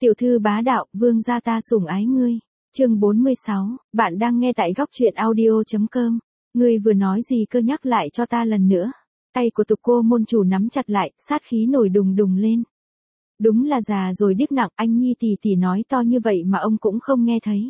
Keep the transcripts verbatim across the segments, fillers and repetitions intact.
Tiểu thư bá đạo, vương gia ta sủng ái ngươi. Chương bốn mươi sáu, bạn đang nghe tại góc truyện audio chấm com. Ngươi vừa nói gì cơ, nhắc lại cho ta lần nữa. Tay của Tục Cô môn chủ nắm chặt lại, sát khí nổi đùng đùng lên. Đúng là già rồi điếc nặng, anh Nhi tỷ tỷ nói to như vậy mà ông cũng không nghe thấy.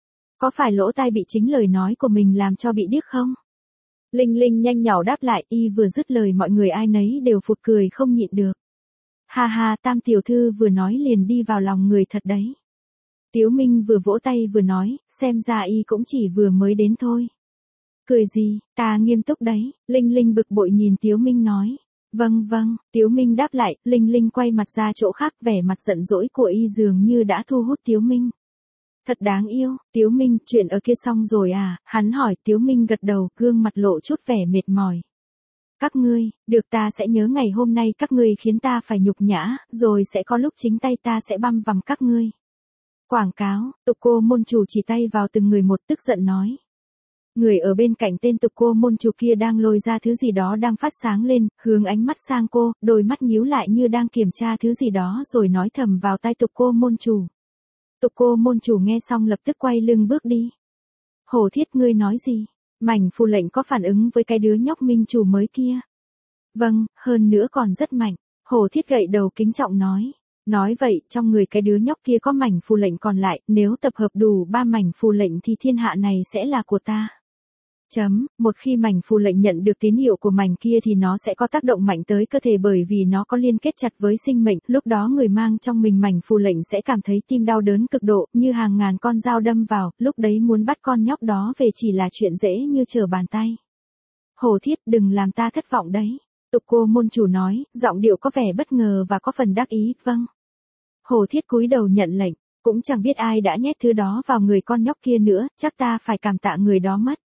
Có phải lỗ tai bị chính lời nói của mình làm cho bị điếc không? Linh Linh nhanh nhỏ đáp lại, y vừa dứt lời mọi người ai nấy đều phụt cười không nhịn được. Ha ha, Tam tiểu thư vừa nói liền đi vào lòng người thật đấy. Tiếu Minh vừa vỗ tay vừa nói, xem ra y cũng chỉ vừa mới đến thôi. Cười gì, ta nghiêm túc đấy, Linh Linh bực bội nhìn Tiếu Minh nói. Vâng vâng, Tiếu Minh đáp lại, Linh Linh quay mặt ra chỗ khác, vẻ mặt giận dỗi của y dường như đã thu hút Tiếu Minh. Thật đáng yêu, Tiếu Minh, chuyện ở kia xong rồi à, hắn hỏi. Tiếu Minh gật đầu, gương mặt lộ chút vẻ mệt mỏi. Các ngươi, được, ta sẽ nhớ ngày hôm nay các ngươi khiến ta phải nhục nhã, rồi sẽ có lúc chính tay ta sẽ băm vằm các ngươi. Quảng cáo, Tục Cô môn chủ chỉ tay vào từng người một, tức giận nói. Người ở bên cạnh tên Tục Cô môn chủ kia đang lôi ra thứ gì đó đang phát sáng lên, hướng ánh mắt sang cô, đôi mắt nhíu lại như đang kiểm tra thứ gì đó rồi nói thầm vào tai Tục Cô môn chủ. Tục Cô môn chủ nghe xong lập tức quay lưng bước đi. Hổ Thiết, ngươi nói gì? Mảnh phù lệnh có phản ứng với cái đứa nhóc minh chủ mới kia. Vâng, hơn nữa còn rất mạnh. Hổ Thiết gậy đầu kính trọng nói. Nói vậy, trong người cái đứa nhóc kia có mảnh phù lệnh còn lại, nếu tập hợp đủ ba mảnh phù lệnh thì thiên hạ này sẽ là của ta. Chấm, một khi mảnh phù lệnh nhận được tín hiệu của mảnh kia thì nó sẽ có tác động mạnh tới cơ thể bởi vì nó có liên kết chặt với sinh mệnh, lúc đó người mang trong mình mảnh phù lệnh sẽ cảm thấy tim đau đớn cực độ, như hàng ngàn con dao đâm vào, lúc đấy muốn bắt con nhóc đó về chỉ là chuyện dễ như trở bàn tay. Hổ Thiết, đừng làm ta thất vọng đấy. Tục Cô môn chủ nói, giọng điệu có vẻ bất ngờ và có phần đắc ý, vâng. Hổ Thiết cúi đầu nhận lệnh, cũng chẳng biết ai đã nhét thứ đó vào người con nhóc kia nữa, chắc ta phải cảm tạ người đó mất.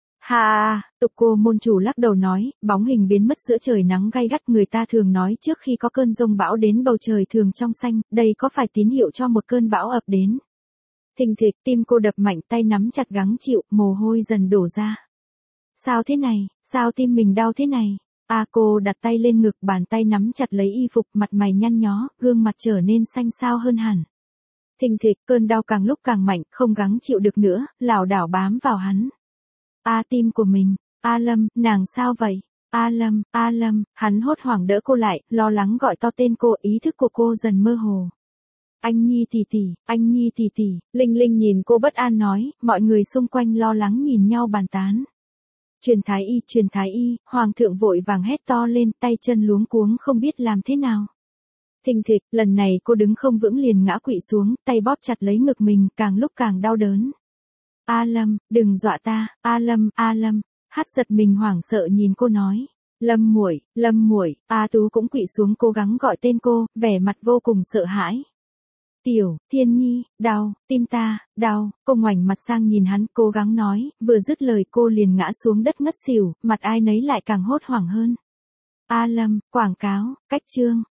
Ha, Tục Cô môn chủ lắc đầu nói, bóng hình biến mất giữa trời nắng gay gắt. Người ta thường nói trước khi có cơn giông bão đến bầu trời thường trong xanh, đây có phải tín hiệu cho một cơn bão ập đến. Thình thịch, tim cô đập mạnh, tay nắm chặt gắng chịu, mồ hôi dần đổ ra. Sao thế này, sao tim mình đau thế này? A cô đặt tay lên ngực, bàn tay nắm chặt lấy y phục, mặt mày nhăn nhó, gương mặt trở nên xanh xao hơn hẳn. Thình thịch, cơn đau càng lúc càng mạnh, không gắng chịu được nữa, lảo đảo bám vào hắn. A tim của mình, A Lâm, nàng sao vậy? A Lâm, A Lâm, hắn hốt hoảng đỡ cô lại, lo lắng gọi to tên cô, ý thức của cô dần mơ hồ. Anh Nhi tỷ tỷ, anh Nhi tỷ tỷ, Linh Linh nhìn cô bất an nói, mọi người xung quanh lo lắng nhìn nhau bàn tán. Truyền thái y, truyền thái y, hoàng thượng vội vàng hét to lên, tay chân luống cuống không biết làm thế nào. Thình thịch, lần này cô đứng không vững liền ngã quỵ xuống, tay bóp chặt lấy ngực mình, càng lúc càng đau đớn. A Lâm, đừng dọa ta, A Lâm, A Lâm. Hát giật mình hoảng sợ nhìn cô nói. Lâm muội, Lâm muội. A Tú cũng quỵ xuống cố gắng gọi tên cô, vẻ mặt vô cùng sợ hãi. Tiểu, Thiên Nhi, đau, tim ta, đau. Cô ngoảnh mặt sang nhìn hắn, cố gắng nói, vừa dứt lời cô liền ngã xuống đất ngất xỉu, mặt ai nấy lại càng hốt hoảng hơn. A Lâm, quảng cáo, cách chương,